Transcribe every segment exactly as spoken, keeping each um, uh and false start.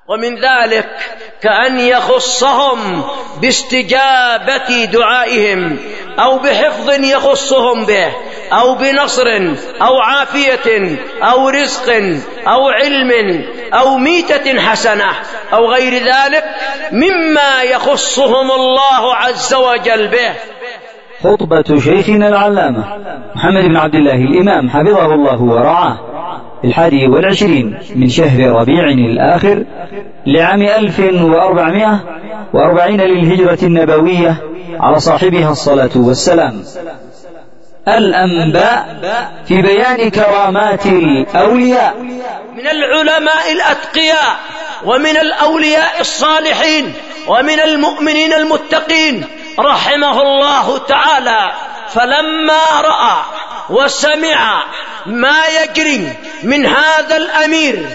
ومن ذلك كأن يخصهم باستجابة دعائهم، أو بحفظ يخصهم به، أو بنصر، أو عافية، أو رزق، أو علم، أو ميتة حسنة، أو غير ذلك مما يخصهم الله عز وجل به. خطبة شيخنا العلامة محمد بن عبد الله الإمام حفظه الله ورعاه الحادي والعشرين من شهر ربيع الآخر لعام ألف وأربعمائة وأربعين للهجرة النبوية على صاحبها الصلاة والسلام. الأنباء في بيان كرامات الأولياء. من العلماء الأتقياء، ومن الأولياء الصالحين، ومن المؤمنين المتقين رحمه الله تعالى، فلما رأى وسمع ما يجري من هذا الأمير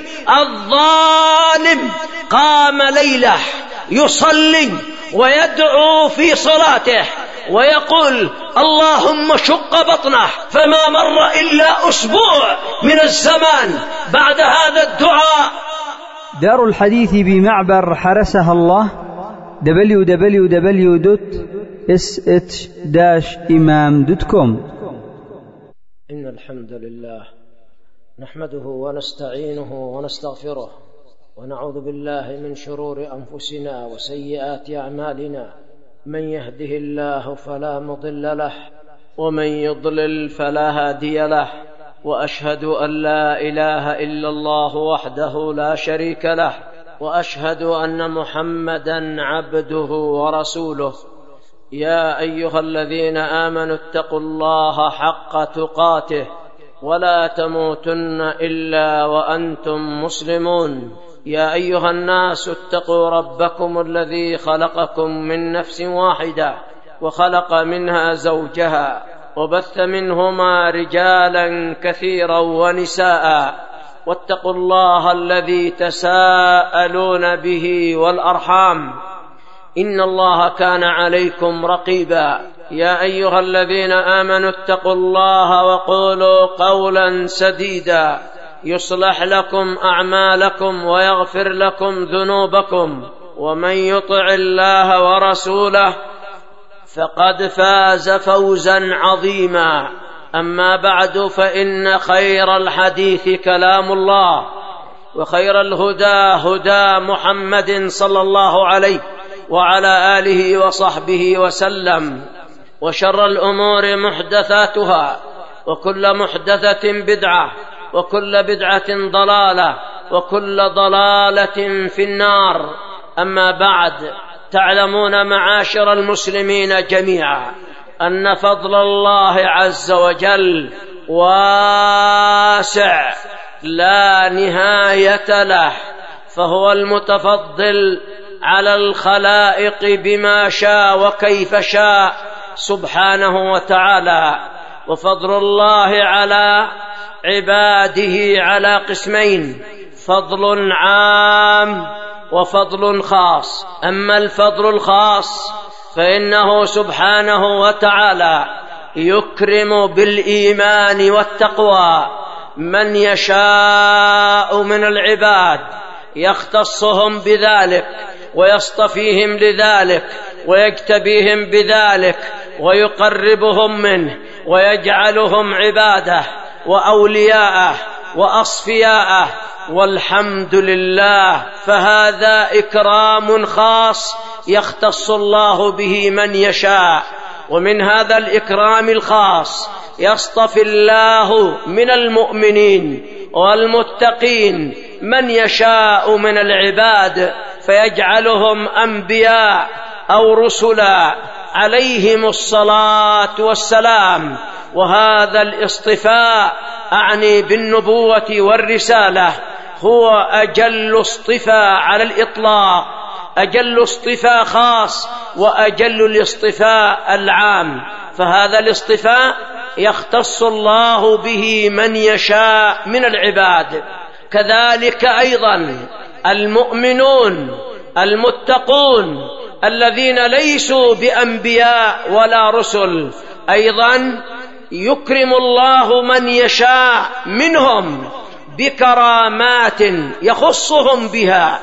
الظالم قام ليلة يصلي ويدعو في صلاته ويقول اللهم شق بطنه، فما مر إلا أسبوع من الزمان بعد هذا الدعاء. دار الحديث بمعبر حرسها الله دبليو دبليو دبليو دوت اس اتش داش إمام دوت كوم. إن الحمد لله نحمده ونستعينه ونستغفره، ونعوذ بالله من شرور أنفسنا وسيئات أعمالنا، من يهده الله فلا مضل له، ومن يضلل فلا هادي له، وأشهد أن لا إله إلا الله وحده لا شريك له، وأشهد أن محمدًا عبده ورسوله. يا أيها الذين آمنوا اتقوا الله حق تقاته ولا تموتن إلا وأنتم مسلمون. يا أيها الناس اتقوا ربكم الذي خلقكم من نفس واحدة وخلق منها زوجها وبث منهما رجالا كثيرا ونساء، واتقوا الله الذي تساءلون به والأرحام إن الله كان عليكم رقيبا. يا أيها الذين آمنوا اتقوا الله وقولوا قولا سديدا يصلح لكم أعمالكم ويغفر لكم ذنوبكم، ومن يطع الله ورسوله فقد فاز فوزا عظيما. أما بعد، فإن خير الحديث كلام الله، وخير الهدى هدى محمد صلى الله عليه وعلى آله وصحبه وسلم، وشر الأمور محدثاتها، وكل محدثة بدعة، وكل بدعة ضلالة، وكل ضلالة في النار. أما بعد، تعلمون معاشر المسلمين جميعا أن فضل الله عز وجل واسع لا نهاية له، فهو المتفضل على الخلائق بما شاء وكيف شاء سبحانه وتعالى. وفضل الله على عباده على قسمين: فضل عام وفضل خاص. أما الفضل الخاص فإنه سبحانه وتعالى يكرم بالإيمان والتقوى من يشاء من العباد، يختصهم بذلك ويصطفيهم لذلك ويجتبيهم بذلك ويقربهم منه ويجعلهم عباده وأولياءه وأصفياءه، والحمد لله. فهذا إكرام خاص يختص الله به من يشاء. ومن هذا الإكرام الخاص يصطفي الله من المؤمنين والمتقين من يشاء من العباد، فيجعلهم أنبياء أو رسلا عليهم الصلاة والسلام. وهذا الاصطفاء أعني بالنبوة والرسالة هو أجل اصطفاء على الإطلاق، أجل اصطفاء خاص وأجل الاصطفاء العام. فهذا الاصطفاء يختص الله به من يشاء من العباد. كذلك أيضا المؤمنون المتقون الذين ليسوا بأنبياء ولا رسل أيضا يكرم الله من يشاء منهم بكرامات يخصهم بها،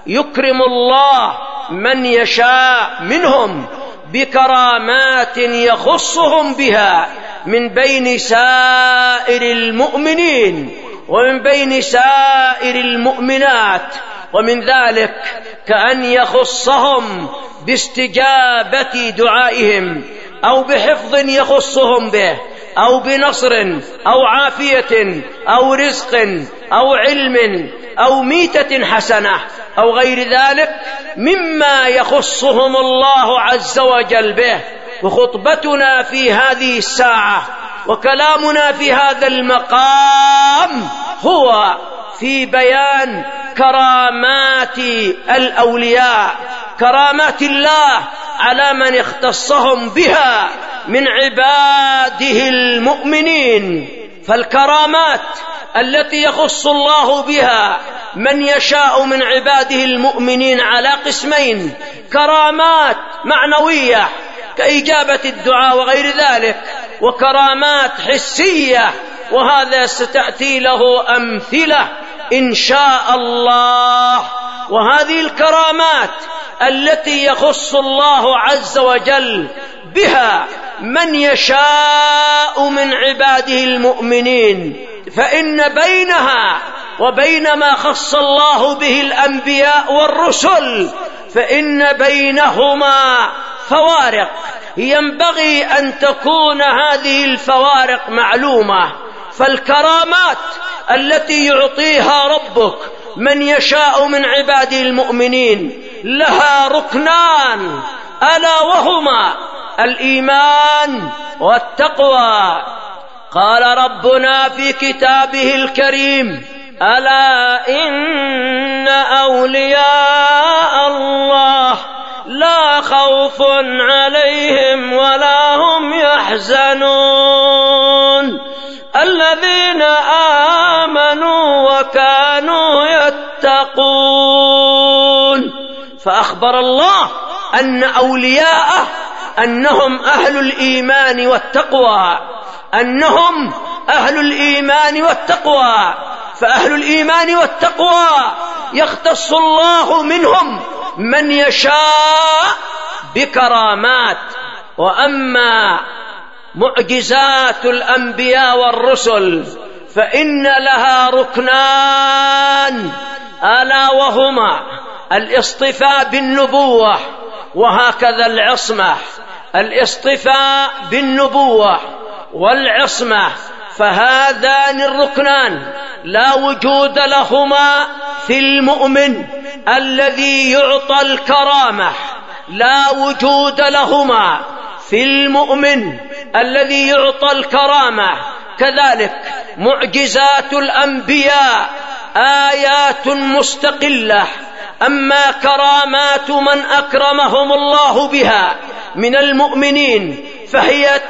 يكرم الله من يشاء منهم بكرامات يخصهم بها من بين سائر المؤمنين ومن بين سائر المؤمنات، ومن ذلك كأن يخصهم باستجابة دعائهم، أو بحفظ يخصهم به، أو بنصر، أو عافية، أو رزق، أو علم، أو ميتة حسنة، أو غير ذلك مما يخصهم الله عز وجل به. وخطبتنا في هذه الساعة وكلامنا في هذا المقام هو في بيان كرامات الأولياء، كرامات الله على من اختصهم بها من عباده المؤمنين. فالكرامات التي يخص الله بها من يشاء من عباده المؤمنين على قسمين: كرامات معنوية كإجابة الدعاء وغير ذلك، وكرامات حسية، وهذا ستأتي له أمثلة إن شاء الله. وهذه الكرامات التي يخص الله عز وجل بها من يشاء من عباده المؤمنين، فإن بينها وبين ما خص الله به الأنبياء والرسل فإن بينهما فوارق، ينبغي أن تكون هذه الفوارق معلومة. فالكرامات التي يعطيها ربك من يشاء من عباده المؤمنين لها ركنان، ألا وهما الإيمان والتقوى. قال ربنا في كتابه الكريم: ألا إن أولياء الله لا خوف عليهم ولا هم يحزنون الذين آمنوا وكانوا يتقون. فأخبر الله أن أولياءه أنهم أهل الإيمان والتقوى، أنهم أهل الإيمان والتقوى. فأهل الإيمان والتقوى يختص الله منهم من يشاء بكرامات. وأما معجزات الأنبياء والرسل فإن لها ركنان، ألا وهما الاصطفاء بالنبوة وهكذا العصمة. الاصطفاء بالنبوة والعصمة، فهذان الركنان لا وجود لهما في المؤمن الذي يعطى الكرامة، لا وجود لهما في المؤمن الذي يعطى الكرامة. كذلك معجزات الأنبياء آيات مستقلة، أما كرامات من أكرمهم الله بها من المؤمنين فهي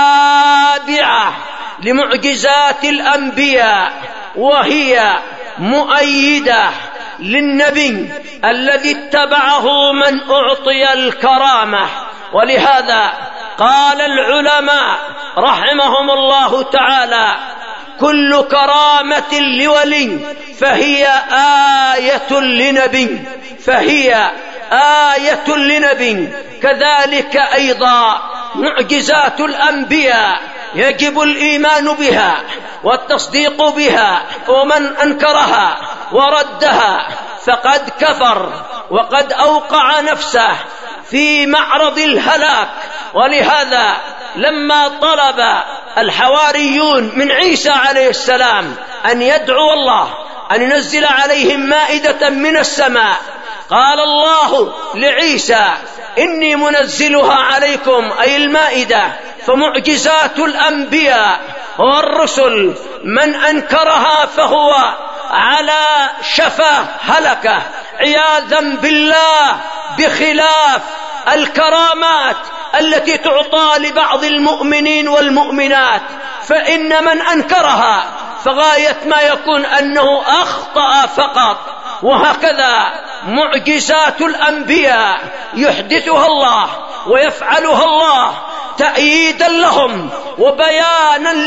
تابعة لمعجزات الأنبياء، وهي مؤيدة للنبي الذي اتبعه من أعطي الكرامة. ولهذا قال العلماء رحمهم الله تعالى: كل كرامة لولي فهي آية لنبي، فهي آية لنبي. كذلك أيضا معجزات الأنبياء يجب الإيمان بها والتصديق بها، ومن أنكرها وردها فقد كفر وقد أوقع نفسه في معرض الهلاك. ولهذا لما طلب الحواريون من عيسى عليه السلام أن يدعو الله أن ينزل عليهم مائدة من السماء، قال الله لعيسى: إني منزلها عليكم، أي المائدة. فمعجزات الأنبياء والرسل من أنكرها فهو على شفا هلكة عياذا بالله، بخلاف الكرامات التي تعطى لبعض المؤمنين والمؤمنات، فإن من أنكرها فغاية ما يكون أنه أخطأ فقط. وهكذا معجزات الأنبياء يحدثها الله ويفعلها الله تأييدا لهم وبيانا لصدق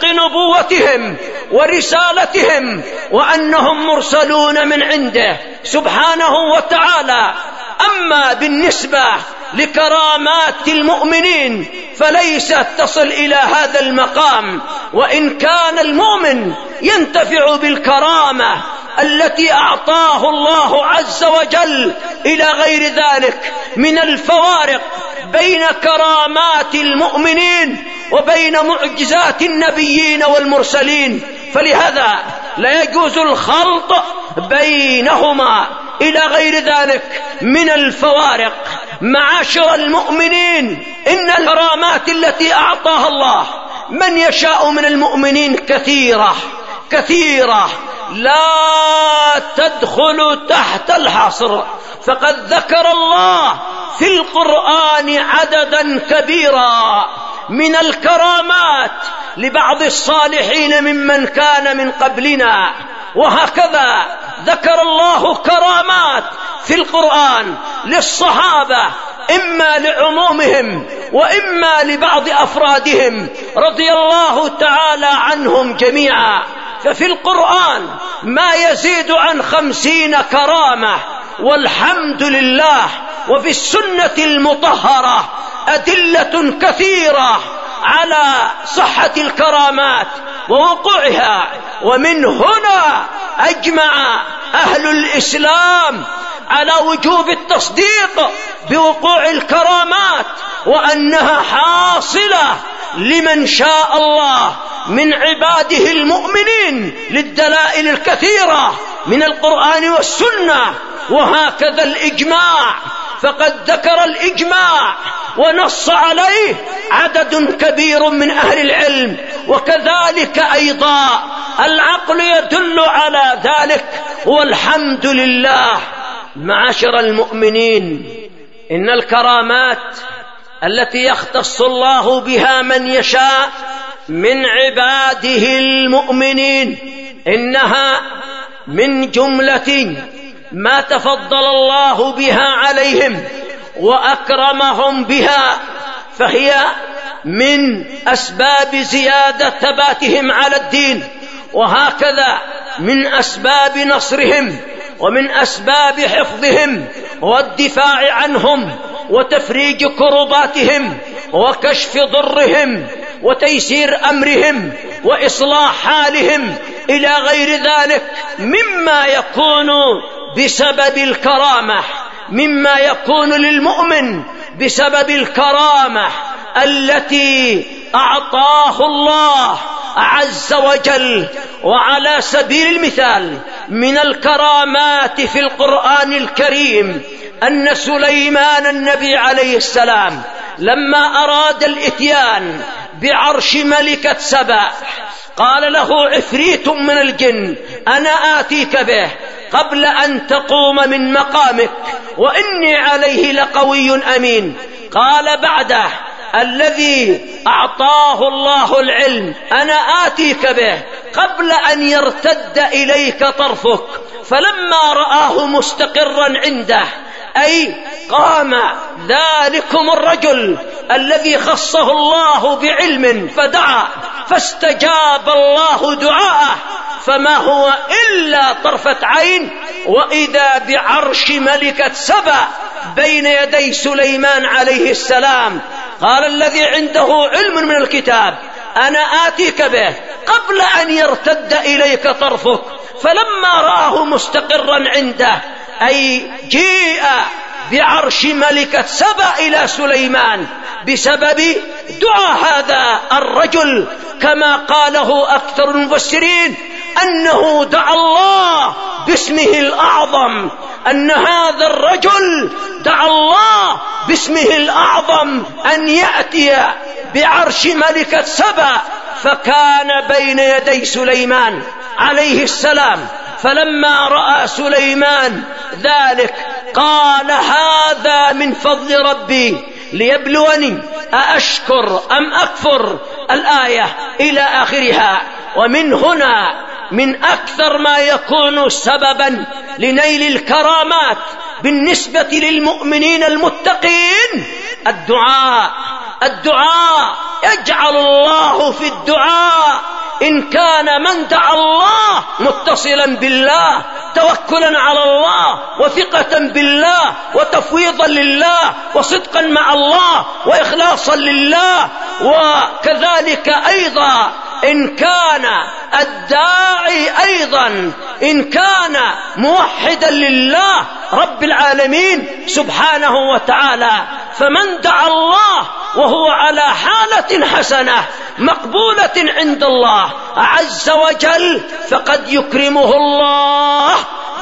صدق نبوتهم ورسالتهم وأنهم مرسلون من عنده سبحانه وتعالى. أما بالنسبة لكرامات المؤمنين فليست تصل إلى هذا المقام، وإن كان المؤمن ينتفع بالكرامة التي أعطاه الله عز وجل إلى غير ذلك من الفوارق بين كرامات المؤمنين وبين معجزات النبيين والمرسلين، فلهذا لا يجوز الخلط بينهما إلى غير ذلك من الفوارق. معاشر المؤمنين، إن الكرامات التي أعطاها الله من يشاء من المؤمنين كثيرة كثيرة لا تدخل تحت الحصر، فقد ذكر الله في القرآن عددا كبيرا من الكرامات لبعض الصالحين ممن كان من قبلنا، وهكذا ذكر الله كرامات في القرآن للصحابة إما لعمومهم وإما لبعض أفرادهم رضي الله تعالى عنهم جميعا. ففي القرآن ما يزيد عن خمسين كرامة والحمد لله، وفي السنة المطهرة أدلة كثيرة على صحة الكرامات ووقوعها. ومن هنا أجمع أهل الإسلام على وجوب التصديق بوقوع الكرامات وأنها حاصلة لمن شاء الله من عباده المؤمنين للدلائل الكثيرة من القرآن والسنة، وهكذا الإجماع، فقد ذكر الإجماع ونص عليه عدد كبير من أهل العلم، وكذلك أيضا العقل يدل على ذلك، والحمد لله. معاشر المؤمنين، إن الكرامات التي يختص الله بها من يشاء من عباده المؤمنين إنها من جملة ما تفضل الله بها عليهم وأكرمهم بها، فهي من أسباب زيادة ثباتهم على الدين، وهكذا من أسباب نصرهم ومن أسباب حفظهم والدفاع عنهم وتفريج كرباتهم وكشف ضرهم وتيسير أمرهم وإصلاح حالهم إلى غير ذلك مما يكون بسبب الكرامة، مما يكون للمؤمن بسبب الكرامة التي أعطاه الله عز وجل. وعلى سبيل المثال من الكرامات في القرآن الكريم أن سليمان النبي عليه السلام لما أراد الإتيان بعرش ملكة سبأ قال له عفريت من الجن أنا آتيك به قبل أن تقوم من مقامك وإني عليه لقوي أمين. قال بعده الذي أعطاه الله العلم أنا آتيك به قبل أن يرتد إليك طرفك، فلما رآه مستقرا عنده أي قام ذلكم الرجل الذي خصه الله بعلم فدعا فاستجاب الله دعاءه، فما هو إلا طرفة عين وإذا بعرش ملكة سبأ بين يدي سليمان عليه السلام. قال الذي عنده علم من الكتاب أنا آتيك به قبل أن يرتد إليك طرفك، فلما رآه مستقرا عنده أي جيء بعرش ملكة سبأ إلى سليمان بسبب دعاء هذا الرجل، كما قاله أكثر المفسرين أنه دعا الله باسمه الأعظم، أن هذا الرجل دعا الله باسمه الأعظم أن يأتي بعرش ملكة سبأ، فكان بين يدي سليمان عليه السلام. فلما رأى سليمان ذلك قال هذا من فضل ربي ليبلوني أأشكر أم أكفر، الآية إلى آخرها. ومن هنا من أكثر ما يكون سببا لنيل الكرامات بالنسبة للمؤمنين المتقين الدعاء. الدعاء يجعل الله في الدعاء إن كان من دعا الله متصلا بالله، توكلا على الله وثقة بالله وتفويضا لله وصدقا مع الله وإخلاصا لله. وكذلك أيضا إن كان الداعي أيضا إن كان موحدا لله رب العالمين سبحانه وتعالى، فمن دعا الله وهو على حالة حسنة مقبولة عند الله عز وجل فقد يكرمه الله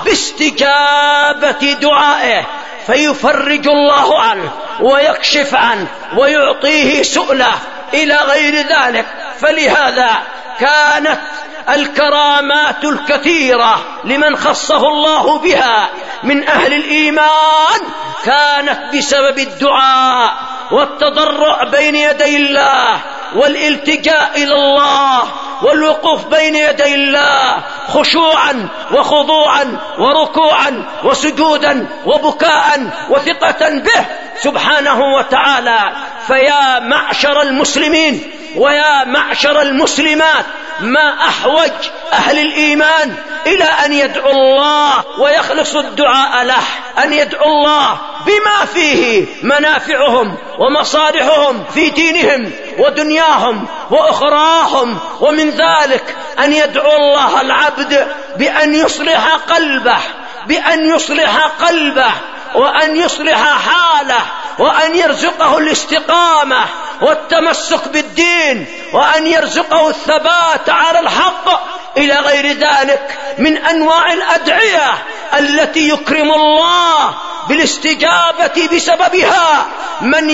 باستجابة دعائه، فيفرج الله عنه ويكشف عنه ويعطيه سؤله إلى غير ذلك. فلهذا كانت الكرامات الكثيرة لمن خصه الله بها من أهل الإيمان كانت بسبب الدعاء والتضرع بين يدي الله والالتجاء إلى الله والوقوف بين يدي الله خشوعا وخضوعا وركوعا وسجودا وبكاء وثقة به سبحانه وتعالى. فيا معشر المسلمين ويا معشر المسلمات، ما أحوج أهل الإيمان إلى أن يدعو الله ويخلص الدعاء له، أن يدعو الله بما فيه منافعهم ومصالحهم في دينهم ودنياهم وأخراهم. ومن ذلك أن يدعو الله العبد بأن يصلح قلبه بأن يصلح قلبه وأن يصلح حاله وأن يرزقه الاستقامة والتمسك بالدين وأن يرزقه الثبات على الحق إلى غير ذلك من أنواع الأدعية التي يكرم الله بالاستجابة بسببها من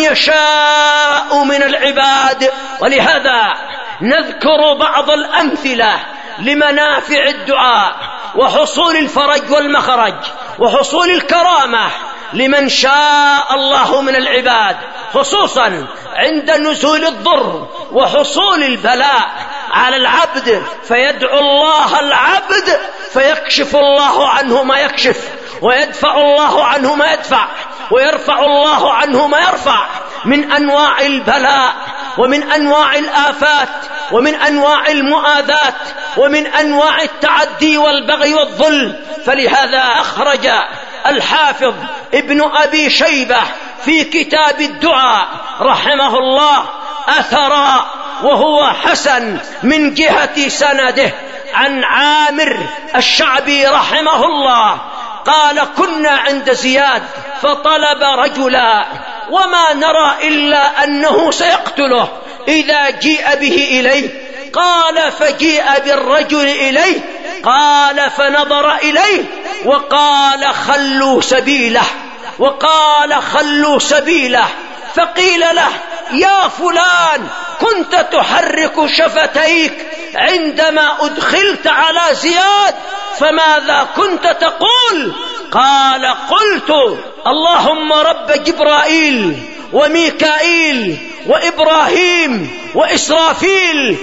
يشاء من العباد. ولهذا نذكر بعض الأمثلة لمنافع الدعاء وحصول الفرج والمخرج وحصول الكرامة لمن شاء الله من العباد، خصوصا عند نزول الضر وحصول البلاء على العبد، فيدعو الله العبد فيكشف الله عنه ما يكشف ويدفع الله عنه ما يدفع ويرفع الله عنه ما يرفع من أنواع البلاء ومن أنواع الآفات ومن أنواع المؤاذات ومن أنواع التعدي والبغي والظلم. فلهذا أخرج الحافظ ابن أبي شيبة في كتاب الدعاء رحمه الله أثرا وهو حسن من جهة سنده عن عامر الشعبي رحمه الله قال: كنا عند زياد فطلب رجلا وما نرى إلا أنه سيقتله إذا جيء به إليه. قال: فجيء بالرجل إليه. قال: فنظر إليه وقال: خلوا سبيله وقال خلوا سبيله. فقيل له: يا فلان، كنت تحرك شفتيك عندما أدخلت على زياد، فماذا كنت تقول؟ قال: قلت: اللهم رب جبرائيل وميكائيل وإبراهيم وإسرافيل،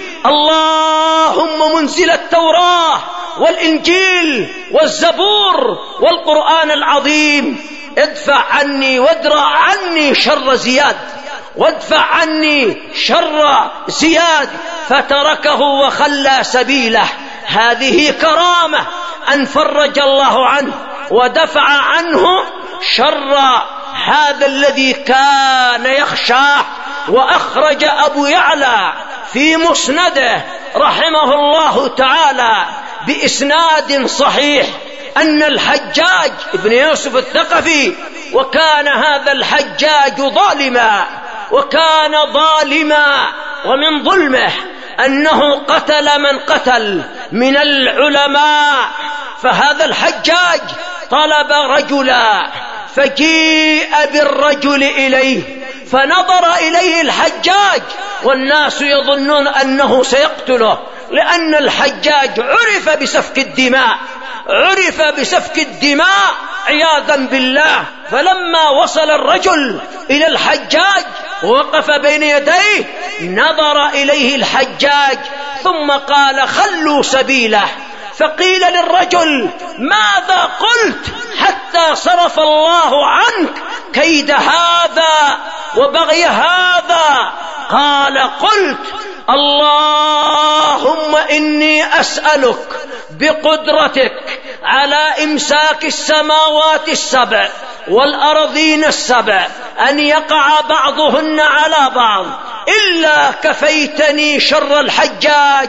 اللهم منزل التوراة والإنجيل والزبور والقرآن العظيم، ادفع عني وادرع عني شر زياد وادفع عني شر زياد. فتركه وخلى سبيله. هذه كرامة أن فرج الله عنه ودفع عنه شر هذا الذي كان يخشاه. وأخرج أبو يعلى في مسنده رحمه الله تعالى بإسناد صحيح أن الحجاج ابن يوسف الثقفي، وكان هذا الحجاج ظالما وكان ظالما ومن ظلمه أنه قتل من قتل من العلماء. فهذا الحجاج طلب رجلا فجيء بالرجل إليه، فنظر إليه الحجاج والناس يظنون أنه سيقتله، لأن الحجاج عرف بسفك الدماء عرف بسفك الدماء عياذا بالله. فلما وصل الرجل إلى الحجاج ووقف بين يديه نظر إليه الحجاج ثم قال: خلوا سبيله. فقيل للرجل: ماذا قلت حتى صرف الله عنك كيد هذا وبغي هذا؟ قال: قلت: اللهم إني أسألك بقدرتك على إمساك السماوات السبع والأرضين السبع أن يقع بعضهن على بعض إلا كفيتني شر الحجاج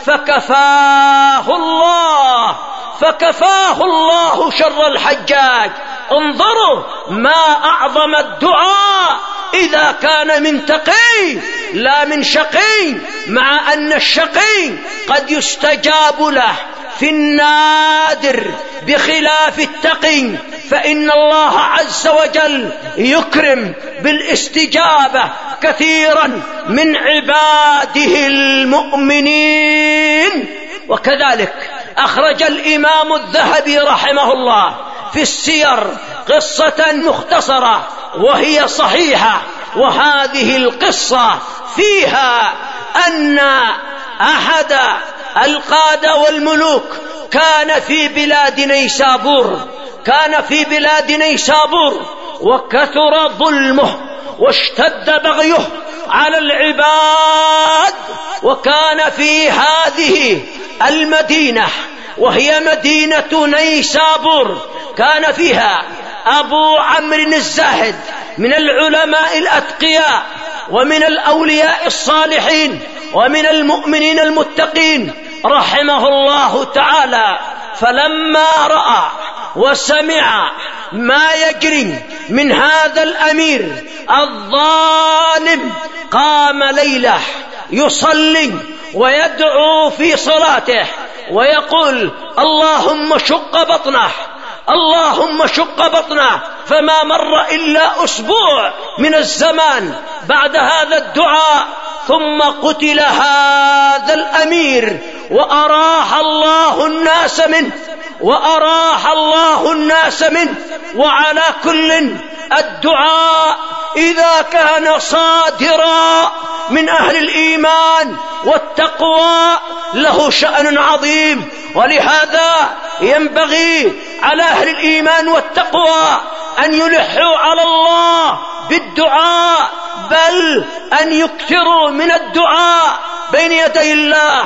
فكفاه الله فكفاه الله شر الحجاج. انظروا ما أعظم الدعاء إذا كان من تقي لا من شقي، مع أن الشقي قد يستجاب له في النادر بخلاف التقي، فإن الله عز وجل يكرم بالاستجابة كثيرا من عباده المؤمنين. وكذلك أخرج الإمام الذهبي رحمه الله في السير قصة مختصرة وهي صحيحة، وهذه القصة فيها أن أحد القادة والملوك كان في بلاد نيسابور كان في بلاد نيسابور وكثر ظلمه واشتد بغيه على العباد. وكان في هذه المدينة وهي مدينة نيسابور كان فيها أبو عمرو الزاهد من العلماء الأتقياء ومن الأولياء الصالحين ومن المؤمنين المتقين رحمه الله تعالى. فلما رأى وسمع ما يجري من هذا الأمير الظالم قام ليلة يصلي ويدعو في صلاته ويقول اللهم شق بطنه اللهم شق بطنه. فما مر إلا أسبوع من الزمان بعد هذا الدعاء ثم قتل هذا الأمير وأراح الله الناس منه وأراح الله الناس منه. وعلى كل الدعاء إذا كان صادرا من أهل الإيمان والتقوى له شأن عظيم، ولهذا ينبغي على أهل الإيمان والتقوى أن يلحوا على الله بالدعاء، بل أن يكثروا من الدعاء بين يدي الله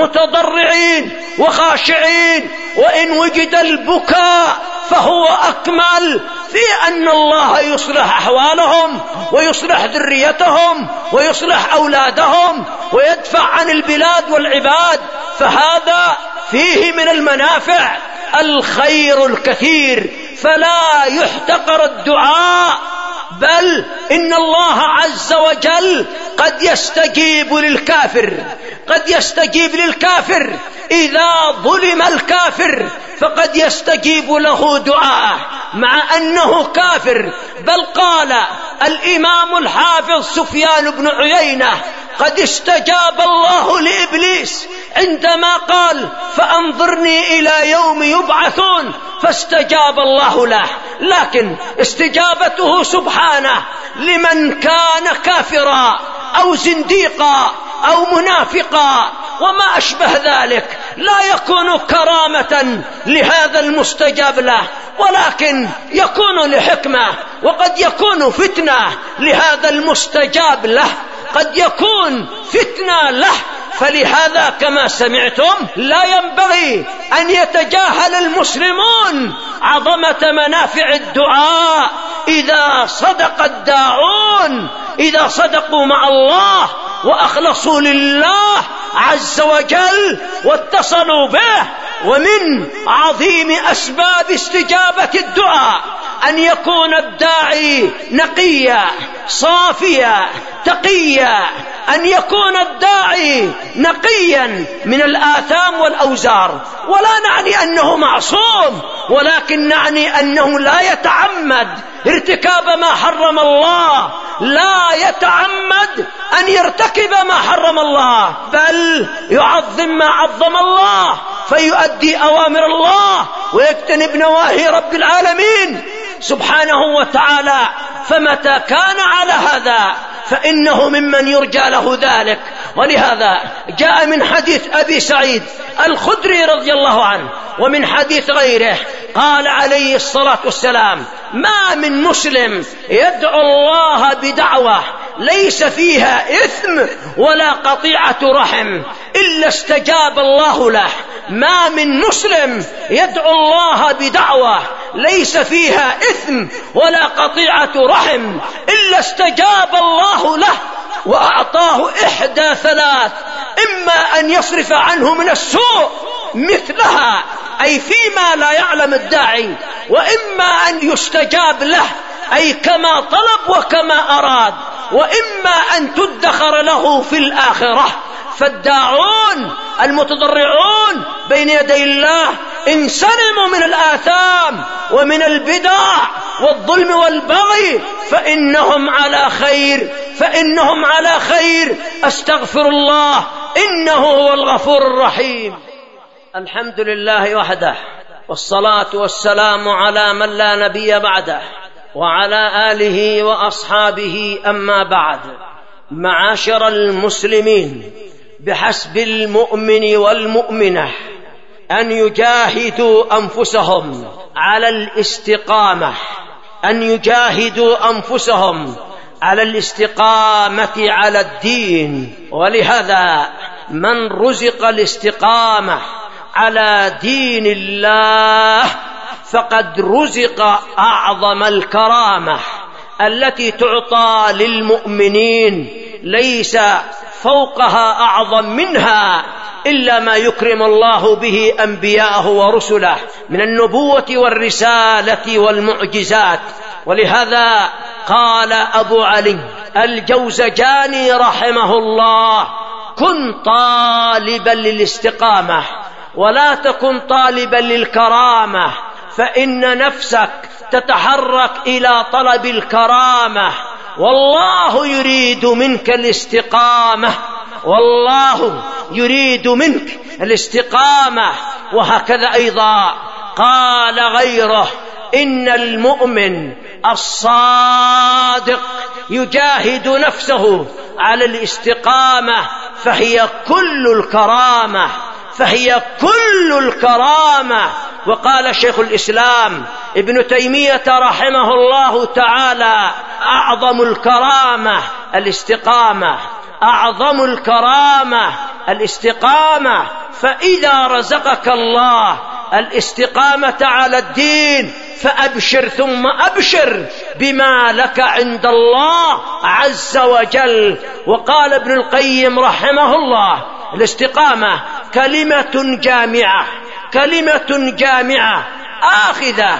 متضرعين وخاشعين، وإن وجد البكاء فهو أكمل في أن الله يصلح أحوالهم ويصلح ذريتهم ويصلح أولادهم ويدفع عن البلاد والعباد. فهذا فيه من المنافع الخير الكثير، فلا يحتقر الدعاء، بل إن الله عز وجل قد يستجيب للكافر قد يستجيب للكافر إذا ظلم الكافر فقد يستجيب له دعاءه مع أنه كافر. بل قال الإمام الحافظ سفيان بن عيينة قد استجاب الله لإبليس عندما قال فأنظرني إلى يوم يبعثون، فاستجاب الله له. لكن استجابته سبحانه لمن كان كافرا أو زنديقا أو منافقا وما أشبه ذلك لا يكون كرامة لهذا المستجاب له، ولكن يكون لحكمة، وقد يكون فتنة لهذا المستجاب له، قد يكون فتنة له. فلهذا كما سمعتم لا ينبغي أن يتجاهل المسلمون عظمة منافع الدعاء إذا صدق الداعون، إذا صدقوا مع الله وأخلصوا لله عز وجل واتصلوا به. ومن عظيم أسباب استجابة الدعاء أن يكون الداعي نقيا صافيا تقيا، أن يكون الداعي نقيا من الآثام والأوزار. ولا نعني أنه معصوم، ولكن نعني أنه لا يتعمد ارتكاب ما حرم الله، لا يتعمد أن يرتكب ما حرم الله، بل يعظم ما عظم الله فيؤدي أوامر الله ويجتنب نواهي رب العالمين سبحانه وتعالى. فمتى كان على هذا فإنه ممن يرجى له ذلك. ولهذا جاء من حديث أبي سعيد الخدري رضي الله عنه ومن حديث غيره قال عليه الصلاة والسلام ما من مسلم يدعو الله بدعوة ليس فيها إثم ولا قطيعة رحم إلا استجاب الله له. ما من مسلم يدعو الله بدعوة ليس فيها إثم ولا قطيعة رحم إلا استجاب الله له وأعطاه إحدى ثلاث: إما أن يصرف عنه من السوء مثلها أي فيما لا يعلم الداعي، وإما أن يستجاب له أي كما طلب وكما أراد، وإما أن تدخر له في الآخرة. فالداعون المتضرعون بين يدي الله إن سلموا من الآثام ومن البدع والظلم والبغي فإنهم على خير فإنهم على خير أستغفر الله إنه هو الغفور الرحيم. الحمد لله وحده، والصلاة والسلام على من لا نبي بعده، وعلى آله وأصحابه. أما بعد، معاشر المسلمين، بحسب المؤمن والمؤمنة أن يجاهدوا أنفسهم على الاستقامة أن يجاهدوا أنفسهم على الاستقامة على الدين. ولهذا من رزق الاستقامة على دين الله فقد رزق أعظم الكرامة التي تعطى للمؤمنين، ليس فوقها أعظم منها إلا ما يكرم الله به أنبياءه ورسله من النبوة والرسالة والمعجزات. ولهذا قال أبو علي الجوزجاني رحمه الله: كن طالبا للاستقامة ولا تكن طالبا للكرامة، فإن نفسك تتحرك إلى طلب الكرامة، والله يريد منك الاستقامة والله يريد منك الاستقامة. وهكذا أيضا قال غيره: إن المؤمن الصادق يجاهد نفسه على الاستقامة فهي كل الكرامة فهي كل الكرامة. وقال شيخ الإسلام ابن تيمية رحمه الله تعالى: أعظم الكرامة الاستقامة أعظم الكرامة الاستقامة فإذا رزقك الله الاستقامة على الدين فأبشر ثم أبشر بما لك عند الله عز وجل. وقال ابن القيم رحمه الله: الاستقامة كلمة جامعة كلمة جامعة آخذة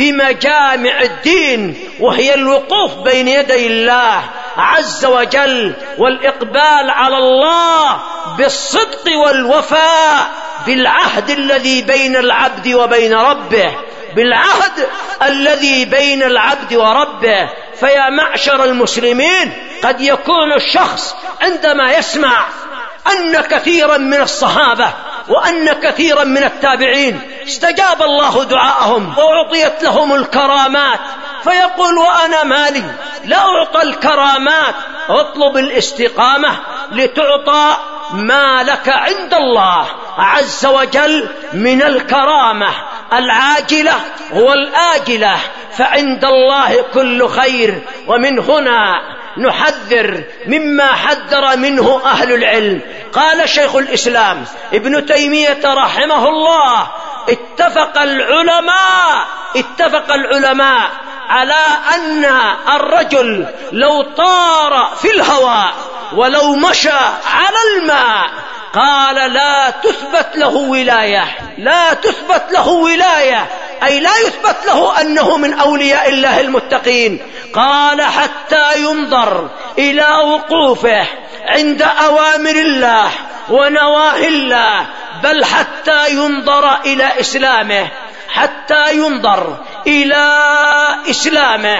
بمجامع الدين، وهي الوقوف بين يدي الله عز وجل والإقبال على الله بالصدق والوفاء بالعهد الذي بين العبد وبين ربه بالعهد الذي بين العبد وربه. فيا معشر المسلمين، قد يكون الشخص عندما يسمع أن كثيرا من الصحابة وأن كثيرا من التابعين استجاب الله دعاءهم وأعطيت لهم الكرامات فيقول: وأنا مالي لا أعطى الكرامات. اطلب الاستقامة لتعطى ما لك عند الله عز وجل من الكرامة العاجلة والآجلة، فعند الله كل خير. ومن هنا نحذر مما حذر منه أهل العلم. قال شيخ الإسلام ابن تيمية رحمه الله: اتفق العلماء اتفق العلماء على أن الرجل لو طار في الهواء ولو مشى على الماء قال لا تثبت له ولاية لا تثبت له ولاية أي لا يثبت له أنه من أولياء الله المتقين. قال: حتى ينظر إلى وقوفه عند أوامر الله ونواهي الله، بل حتى ينظر إلى إسلامه حتى ينظر إلى إسلامه.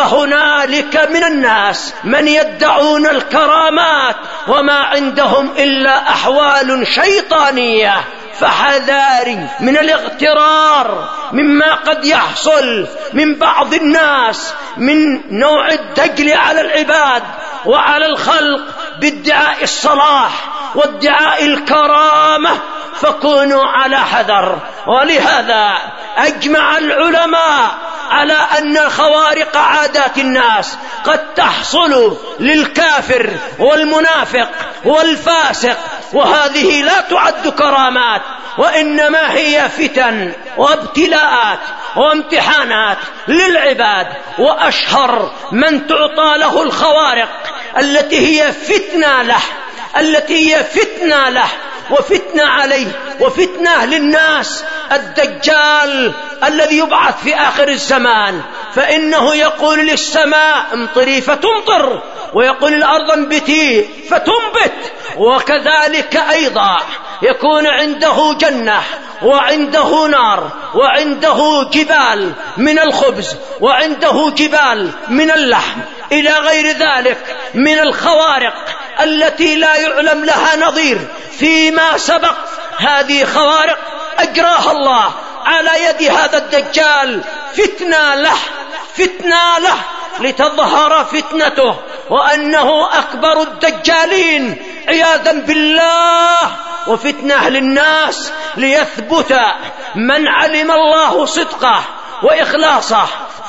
فهنالك من الناس من يدعون الكرامات وما عندهم إلا أحوال شيطانية، فحذاري من الاغترار مما قد يحصل من بعض الناس من نوع الدجل على العباد وعلى الخلق بادعاء الصلاح وادعاء الكرامة، فكونوا على حذر. ولهذا أجمع العلماء على أن خوارق عادات الناس قد تحصل للكافر والمنافق والفاسق، وهذه لا تعد كرامات، وإنما هي فتن وابتلاءات وامتحانات للعباد. وأشهر من تعطى له الخوارق التي هي فتنة له التي هي فتنة له وفتنة عليه وفتنة للناس الدجال الذي يبعث في آخر الزمان، فإنه يقول للسماء امطري فتمطر، ويقول الأرض انبتي فتنبت، وكذلك أيضا يكون عنده جنة وعنده نار وعنده جبال من الخبز وعنده جبال من اللحم إلى غير ذلك من الخوارق التي لا يعلم لها نظير فيما سبق. هذه خوارق أجراها الله على يد هذا الدجال فتنة له فتنة له لتظهر فتنته وأنه أكبر الدجالين عياذا بالله، وفتنة للناس ليثبت من علم الله صدقه وإخلاصه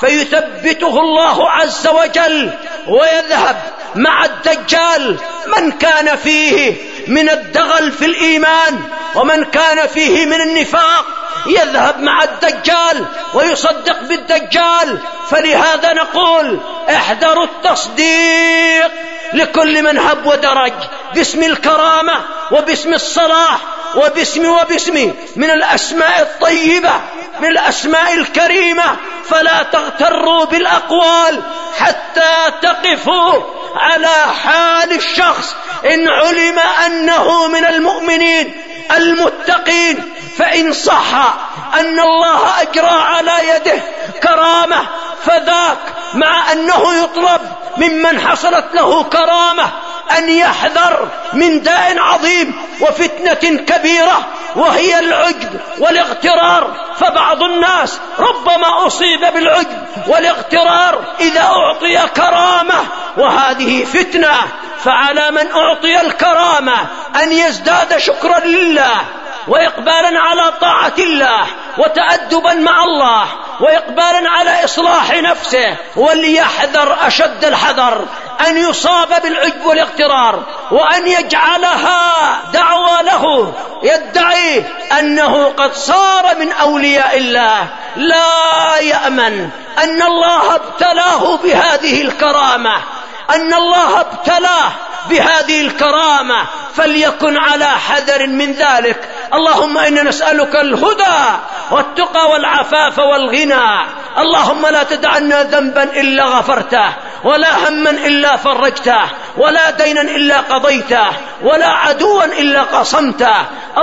فيثبته الله عز وجل، ويذهب مع الدجال من كان فيه من الدغل في الإيمان ومن كان فيه من النفاق يذهب مع الدجال ويصدق بالدجال. فلهذا نقول احذروا التصديق لكل من هب ودرج باسم الكرامة وباسم الصلاح وباسم وباسم من الأسماء الطيبة من الأسماء الكريمة، فلا تغتروا بالأقوال حتى تقفوا على حال الشخص إن علم أنه من المؤمنين المتقين، فإن صح أن الله أجرى على يده كرامة فذاك، مع أنه يطلب ممن حصلت له كرامة أن يحذر من داء عظيم وفتنة كبيرة وهي العجب والاغترار. فبعض الناس ربما أصيب بالعجب والاغترار إذا أعطي كرامة، وهذه فتنة. فعلى من أعطي الكرامة أن يزداد شكرا لله وإقبالا على طاعة الله وتأدبا مع الله وإقبالا على إصلاح نفسه، وليحذر أشد الحذر أن يصاب بالعجب والاغترار وأن يجعلها دعوة له يدعي أنه قد صار من أولياء الله. لا يأمن أن الله ابتلاه بهذه الكرامة أن الله ابتلاه بهذه الكرامة، فليكن على حذر من ذلك. اللهم إنا نسألك الهدى والتقى والعفاف والغنى. اللهم لا تدعنا ذنبا إلا غفرته، ولا هما إلا فرجته، ولا دينا إلا قضيته، ولا عدوا إلا قصمته.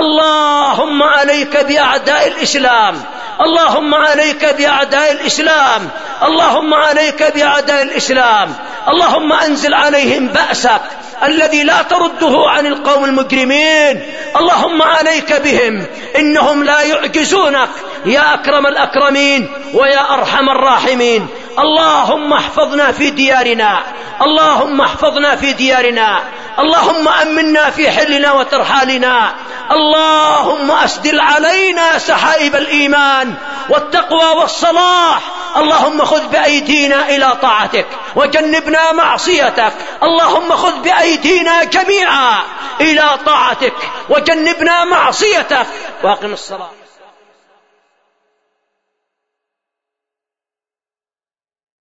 اللهم عليك بأعداء الإسلام اللهم عليك بأعداء الإسلام اللهم عليك بأعداء الإسلام اللهم أنزل عليهم بأسك الذي لا ترده عن القوم المجرمين. اللهم عليك بهم إنهم لا يعجزونك يا أكرم الأكرمين ويا أرحم الراحمين. اللهم احفظنا في ديارنا اللهم احفظنا في ديارنا اللهم أمنا في حلنا وترحالنا. اللهم أسدل علينا سحائب الإيمان والتقوى والصلاح. اللهم خذ بأيدينا إلى طاعتك وجنبنا معصيتك. اللهم خذ بأيدينا جميعا إلى طاعتك وجنبنا معصيتك. واقم الصلاة.